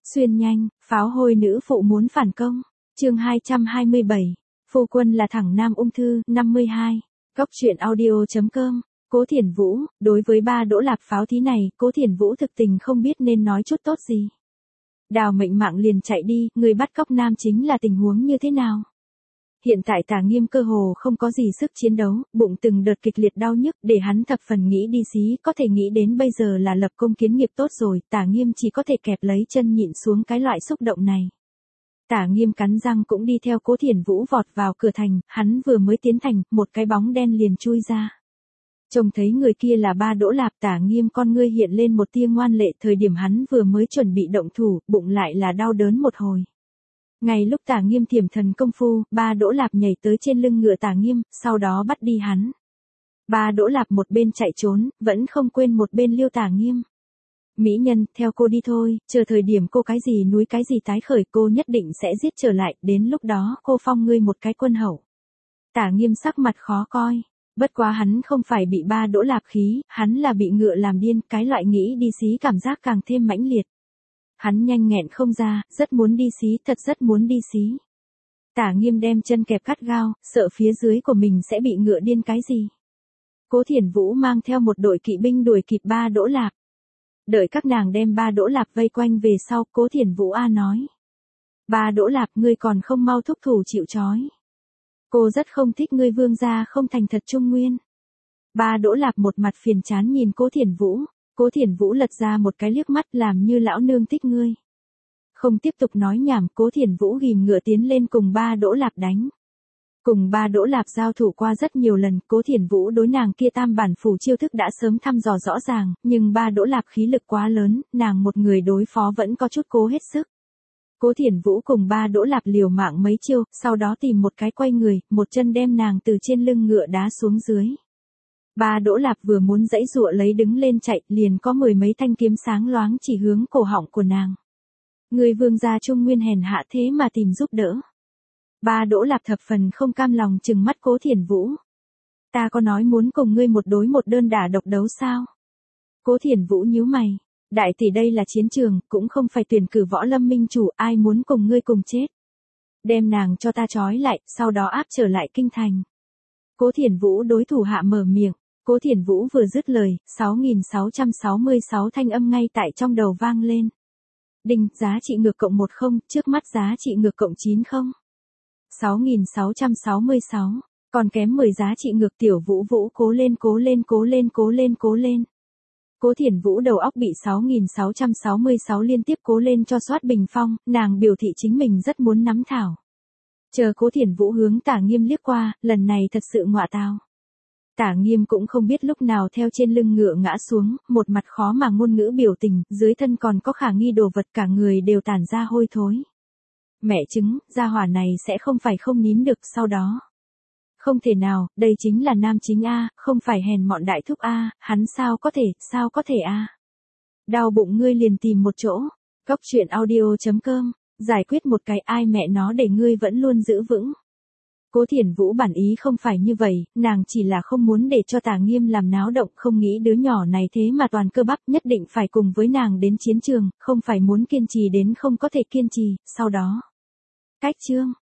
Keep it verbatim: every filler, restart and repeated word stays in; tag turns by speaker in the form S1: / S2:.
S1: Xuyên nhanh, pháo hôi nữ phụ muốn phản công. Chương hai trăm hai mươi bảy. Phu quân là thẳng nam ung thư, năm mươi hai. Góc truyện audio chấm com. Cố Thiển Vũ, đối với ba Đỗ Lạp pháo thí này, Cố Thiển Vũ thực tình không biết nên nói chút tốt gì. Đào mệnh mạng liền chạy đi, người bắt cóc nam chính là tình huống như thế nào? Hiện tại Tả Nghiêm cơ hồ không có gì sức chiến đấu, bụng từng đợt kịch liệt đau nhức, để hắn thập phần nghĩ đi xí, có thể nghĩ đến bây giờ là lập công kiến nghiệp tốt rồi, Tả Nghiêm chỉ có thể kẹp lấy chân nhịn xuống cái loại xúc động này. Tả Nghiêm cắn răng cũng đi theo Cố Thiển Vũ vọt vào cửa thành, hắn vừa mới tiến thành, một cái bóng đen liền chui ra. Trông thấy người kia là ba Đỗ Lạp, Tả Nghiêm con ngươi hiện lên một tia ngoan lệ, thời điểm hắn vừa mới chuẩn bị động thủ, bụng lại là đau đớn một hồi. Ngay lúc Tả Nghiêm thiểm thần công phu, ba Đỗ Lạp nhảy tới trên lưng ngựa Tả Nghiêm, sau đó bắt đi hắn. Ba Đỗ Lạp một bên chạy trốn, vẫn không quên một bên liêu Tả Nghiêm. Mỹ nhân, theo cô đi thôi, chờ thời điểm cô cái gì núi cái gì tái khởi cô nhất định sẽ giết trở lại, đến lúc đó cô phong ngươi một cái quân hậu. Tả Nghiêm sắc mặt khó coi, bất quá hắn không phải bị ba Đỗ Lạp khí, hắn là bị ngựa làm điên, cái loại nghĩ đi xí cảm giác càng thêm mãnh liệt. Hắn nhanh nghẹn không ra, rất muốn đi xí, thật rất muốn đi xí. Tả Nghiêm đem chân kẹp cắt gao, sợ phía dưới của mình sẽ bị ngựa điên cái gì. Cố Thiển Vũ mang theo một đội kỵ binh đuổi kịp ba Đỗ Lạp. Đợi các nàng đem ba Đỗ Lạp vây quanh về sau, Cố Thiển Vũ A nói. Ba Đỗ Lạp ngươi còn không mau thúc thủ chịu trói. Cô rất không thích ngươi vương gia không thành thật trung nguyên. Ba Đỗ Lạp một mặt phiền chán nhìn Cố Thiển Vũ. Cố Thiển Vũ lật ra một cái liếc mắt làm như lão nương thích ngươi. Không tiếp tục nói nhảm, Cố Thiển Vũ ghìm ngựa tiến lên cùng ba Đỗ Lạp đánh. Cùng ba Đỗ Lạp giao thủ qua rất nhiều lần, Cố Thiển Vũ đối nàng kia tam bản phủ chiêu thức đã sớm thăm dò rõ ràng, nhưng ba Đỗ Lạp khí lực quá lớn, nàng một người đối phó vẫn có chút cố hết sức. Cố Thiển Vũ cùng ba Đỗ Lạp liều mạng mấy chiêu, sau đó tìm một cái quay người, một chân đem nàng từ trên lưng ngựa đá xuống dưới. Ba Đỗ Lạp vừa muốn giãy giụa lấy đứng lên chạy, liền có mười mấy thanh kiếm sáng loáng chỉ hướng cổ họng của nàng. Người vương gia trung nguyên hèn hạ thế mà tìm giúp đỡ. Ba Đỗ Lạp thập phần không cam lòng trừng mắt Cố Thiển Vũ. Ta có nói muốn cùng ngươi một đối một đơn đả độc đấu sao? Cố Thiển Vũ nhíu mày. Đại tỷ đây là chiến trường, cũng không phải tuyển cử võ lâm minh chủ, ai muốn cùng ngươi cùng chết. Đem nàng cho ta trói lại, sau đó áp trở lại kinh thành. Cố Thiển Vũ đối thủ hạ mở miệng. Cố Thiển Vũ vừa dứt lời, sáu nghìn sáu trăm sáu mươi sáu thanh âm ngay tại trong đầu vang lên. Đinh, giá trị ngược cộng một không, trước mắt giá trị ngược cộng chín không. sáu nghìn sáu trăm sáu mươi sáu, còn kém mười giá trị ngược Tiểu Vũ Vũ cố lên cố lên cố lên cố lên cố lên. Cố Thiển Vũ đầu óc bị sáu nghìn sáu trăm sáu mươi sáu liên tiếp cố lên cho soát bình phong, nàng biểu thị chính mình rất muốn nắm thảo. Chờ Cố Thiển Vũ hướng Tả Nghiêm liếc qua, lần này thật sự ngọa tào. Tả Nghiêm cũng không biết lúc nào theo trên lưng ngựa ngã xuống, một mặt khó mà ngôn ngữ biểu tình, dưới thân còn có khả nghi đồ vật cả người đều tản ra hôi thối. Mẹ chứng, gia hỏa này sẽ không phải không nín được sau đó. Không thể nào, đây chính là nam chính A, không phải hèn mọn đại thúc A, hắn sao có thể, sao có thể A. Đau bụng ngươi liền tìm một chỗ, góc truyện audio chấm com, giải quyết một cái ai mẹ nó để ngươi vẫn luôn giữ vững. Cố Thiển Vũ bản ý không phải như vậy, nàng chỉ là không muốn để cho Tả Nghiêm làm náo động, không nghĩ đứa nhỏ này thế mà toàn cơ bắp nhất định phải cùng với nàng đến chiến trường, không phải muốn kiên trì đến không có thể kiên trì, sau đó. Cách chương.